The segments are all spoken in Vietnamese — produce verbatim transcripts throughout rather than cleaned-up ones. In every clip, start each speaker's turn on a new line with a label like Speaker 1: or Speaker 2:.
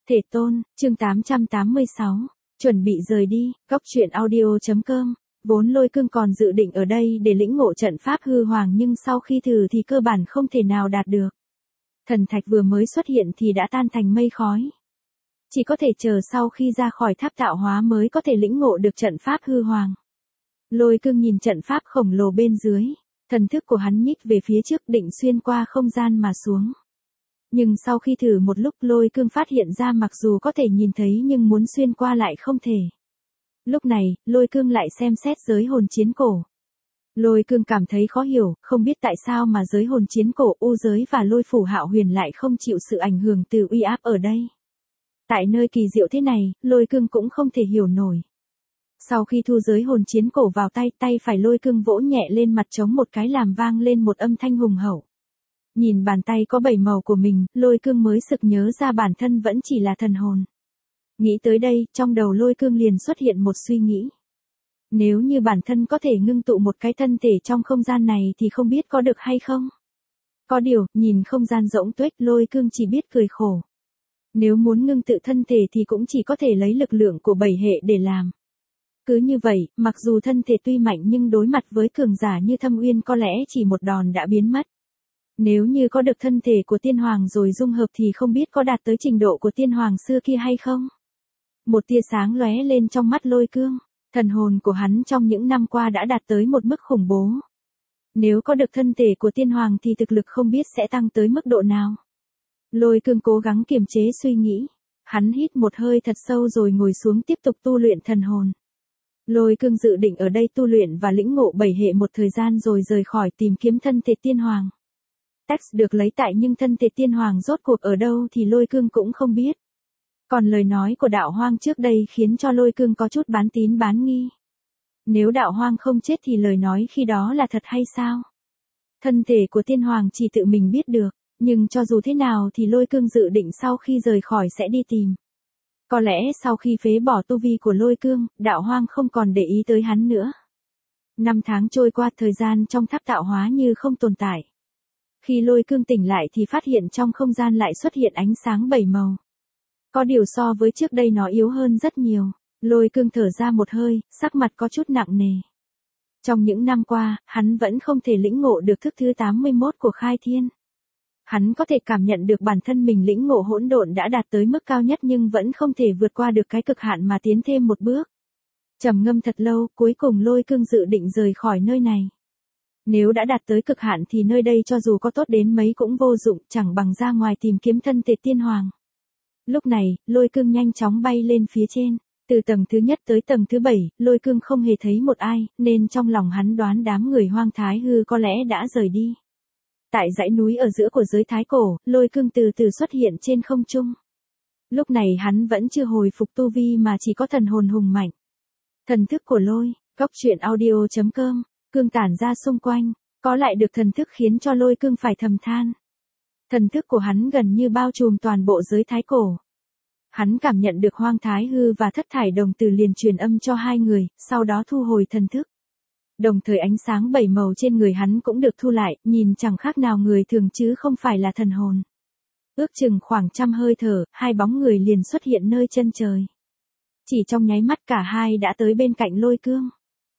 Speaker 1: Thể tôn, chương tám trăm tám mươi sáu. Chuẩn bị rời đi, góc truyện audio.com. Vốn Lôi Cương còn dự định ở đây để lĩnh ngộ trận pháp hư hoàng nhưng sau khi thử thì cơ bản không thể nào đạt được. Thần thạch vừa mới xuất hiện thì đã tan thành mây khói. Chỉ có thể chờ sau khi ra khỏi tháp tạo hóa mới có thể lĩnh ngộ được trận pháp hư hoàng. Lôi Cương nhìn trận pháp khổng lồ bên dưới, thần thức của hắn nhích về phía trước định xuyên qua không gian mà xuống. Nhưng sau khi thử một lúc Lôi Cương phát hiện ra mặc dù có thể nhìn thấy nhưng muốn xuyên qua lại không thể. Lúc này, Lôi Cương lại xem xét giới hồn chiến cổ. Lôi Cương cảm thấy khó hiểu, không biết tại sao mà giới hồn chiến cổ u giới và lôi phủ hạo huyền lại không chịu sự ảnh hưởng từ uy áp ở đây. Tại nơi kỳ diệu thế này, Lôi Cương cũng không thể hiểu nổi. Sau khi thu giới hồn chiến cổ vào tay, tay phải Lôi Cương vỗ nhẹ lên mặt trống một cái làm vang lên một âm thanh hùng hậu. Nhìn bàn tay có bảy màu của mình, Lôi Cương mới sực nhớ ra bản thân vẫn chỉ là thần hồn. Nghĩ tới đây, trong đầu Lôi Cương liền xuất hiện một suy nghĩ. Nếu như bản thân có thể ngưng tụ một cái thân thể trong không gian này thì không biết có được hay không? Có điều, nhìn không gian rỗng tuếch Lôi Cương chỉ biết cười khổ. Nếu muốn ngưng tự thân thể thì cũng chỉ có thể lấy lực lượng của bảy hệ để làm. Cứ như vậy, mặc dù thân thể tuy mạnh nhưng đối mặt với cường giả như Thâm Uyên có lẽ chỉ một đòn đã biến mất. Nếu như có được thân thể của tiên hoàng rồi dung hợp thì không biết có đạt tới trình độ của tiên hoàng xưa kia hay không? Một tia sáng lóe lên trong mắt Lôi Cương, thần hồn của hắn trong những năm qua đã đạt tới một mức khủng bố. Nếu có được thân thể của tiên hoàng thì thực lực không biết sẽ tăng tới mức độ nào. Lôi Cương cố gắng kiềm chế suy nghĩ, hắn hít một hơi thật sâu rồi ngồi xuống tiếp tục tu luyện thần hồn. Lôi Cương dự định ở đây tu luyện và lĩnh ngộ bảy hệ một thời gian rồi rời khỏi tìm kiếm thân thể tiên hoàng. Text được lấy tại nhưng thân thể tiên hoàng rốt cuộc ở đâu thì Lôi Cương cũng không biết. Còn lời nói của đạo hoang trước đây khiến cho Lôi Cương có chút bán tín bán nghi. Nếu đạo hoang không chết thì lời nói khi đó là thật hay sao? Thân thể của tiên hoàng chỉ tự mình biết được, nhưng cho dù thế nào thì Lôi Cương dự định sau khi rời khỏi sẽ đi tìm. Có lẽ sau khi phế bỏ tu vi của Lôi Cương, đạo hoang không còn để ý tới hắn nữa. Năm tháng trôi qua thời gian trong tháp tạo hóa như không tồn tại. Khi Lôi Cương tỉnh lại thì phát hiện trong không gian lại xuất hiện ánh sáng bảy màu. Có điều so với trước đây nó yếu hơn rất nhiều. Lôi Cương thở ra một hơi, sắc mặt có chút nặng nề. Trong những năm qua, hắn vẫn không thể lĩnh ngộ được thức thứ tám mươi mốt của Khai Thiên. Hắn có thể cảm nhận được bản thân mình lĩnh ngộ hỗn độn đã đạt tới mức cao nhất nhưng vẫn không thể vượt qua được cái cực hạn mà tiến thêm một bước. Trầm ngâm thật lâu, cuối cùng Lôi Cương dự định rời khỏi nơi này. Nếu đã đạt tới cực hạn thì nơi đây cho dù có tốt đến mấy cũng vô dụng, chẳng bằng ra ngoài tìm kiếm thân thể tiên hoàng. Lúc này, Lôi Cương nhanh chóng bay lên phía trên, từ tầng thứ nhất tới tầng thứ bảy, Lôi Cương không hề thấy một ai, nên trong lòng hắn đoán đám người Hoang Thái Hư có lẽ đã rời đi. Tại dãy núi ở giữa của giới Thái Cổ, Lôi Cương từ từ xuất hiện trên không trung. Lúc này hắn vẫn chưa hồi phục tu vi mà chỉ có thần hồn hùng mạnh. Thần thức của Lôi, góc truyện audio.com, Cương tản ra xung quanh, có lại được thần thức khiến cho Lôi Cương phải thầm than. Thần thức của hắn gần như bao trùm toàn bộ giới Thái Cổ. Hắn cảm nhận được Hoang Thái Hư và Thất Thải Đồng Tử liền truyền âm cho hai người, sau đó thu hồi thần thức. Đồng thời ánh sáng bảy màu trên người hắn cũng được thu lại, nhìn chẳng khác nào người thường chứ không phải là thần hồn. Ước chừng khoảng trăm hơi thở, hai bóng người liền xuất hiện nơi chân trời. Chỉ trong nháy mắt cả hai đã tới bên cạnh Lôi Cương.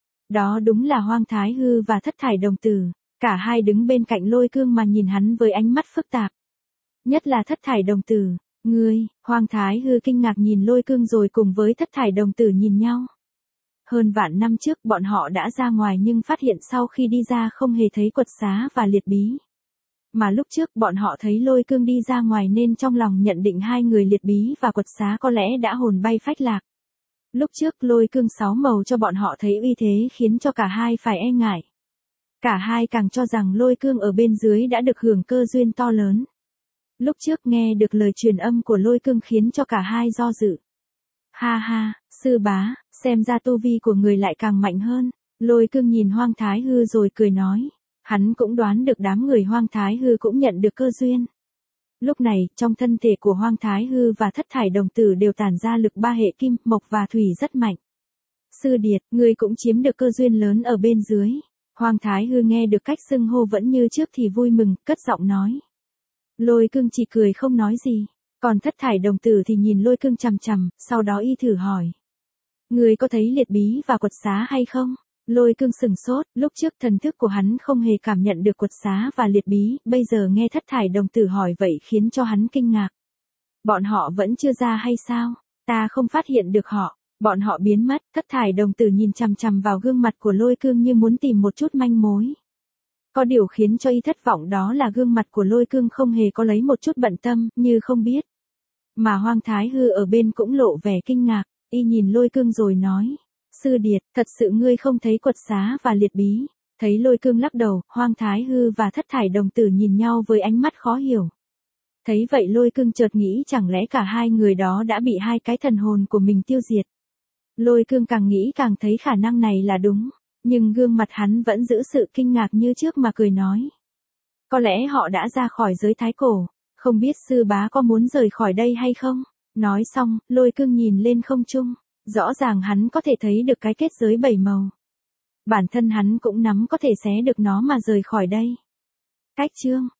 Speaker 1: Đó đúng là Hoang Thái Hư và Thất Thải Đồng Tử, cả hai đứng bên cạnh Lôi Cương mà nhìn hắn với ánh mắt phức tạp. Nhất là Thất Thải Đồng Tử, ngươi, Hoang Thái Hư kinh ngạc nhìn Lôi Cương rồi cùng với Thất Thải Đồng Tử nhìn nhau. Hơn vạn năm trước bọn họ đã ra ngoài nhưng phát hiện sau khi đi ra không hề thấy Quật Xá và Liệt Bí. Mà lúc trước bọn họ thấy Lôi Cương đi ra ngoài nên trong lòng nhận định hai người Liệt Bí và Quật Xá có lẽ đã hồn bay phách lạc. Lúc trước Lôi Cương sáu màu cho bọn họ thấy uy thế khiến cho cả hai phải e ngại. Cả hai càng cho rằng Lôi Cương ở bên dưới đã được hưởng cơ duyên to lớn. Lúc trước nghe được lời truyền âm của Lôi Cương khiến cho cả hai do dự. Ha ha, sư bá, xem ra tu vi của người lại càng mạnh hơn. Lôi Cương nhìn Hoang Thái Hư rồi cười nói. Hắn cũng đoán được đám người Hoang Thái Hư cũng nhận được cơ duyên. Lúc này, trong thân thể của Hoang Thái Hư và Thất Thải Đồng Tử đều tản ra lực ba hệ kim, mộc và thủy rất mạnh. Sư Điệt, ngươi cũng chiếm được cơ duyên lớn ở bên dưới. Hoang Thái Hư nghe được cách xưng hô vẫn như trước thì vui mừng, cất giọng nói. Lôi Cương chỉ cười không nói gì. Còn thất thải đồng tử thì nhìn lôi cương chằm chằm, sau đó y thử hỏi. Người có thấy liệt bí và quật xá hay không? Lôi cương sừng sốt, lúc trước thần thức của hắn không hề cảm nhận được quật xá và liệt bí, bây giờ nghe thất thải đồng tử hỏi vậy khiến cho hắn kinh ngạc. Bọn họ vẫn chưa ra hay sao? Ta không phát hiện được họ. Bọn họ biến mất, thất thải đồng tử nhìn chằm chằm vào gương mặt của lôi cương như muốn tìm một chút manh mối. Có điều khiến cho y thất vọng đó là gương mặt của lôi cương không hề có lấy một chút bận tâm, như không biết. Mà Hoang Thái Hư ở bên cũng lộ vẻ kinh ngạc, y nhìn lôi cương rồi nói. Sư điệt, thật sự ngươi không thấy quật xá và liệt bí. Thấy lôi cương lắc đầu, Hoang Thái Hư và thất thải đồng tử nhìn nhau với ánh mắt khó hiểu. Thấy vậy lôi cương chợt nghĩ chẳng lẽ cả hai người đó đã bị hai cái thần hồn của mình tiêu diệt. Lôi cương càng nghĩ càng thấy khả năng này là đúng, nhưng gương mặt hắn vẫn giữ sự kinh ngạc như trước mà cười nói. Có lẽ họ đã ra khỏi giới thái cổ, không biết sư bá có muốn rời khỏi đây hay không? Nói xong, lôi cương nhìn lên không trung, rõ ràng hắn có thể thấy được cái kết giới bảy màu. Bản thân hắn cũng nắm có thể xé được nó mà rời khỏi đây. Cách chương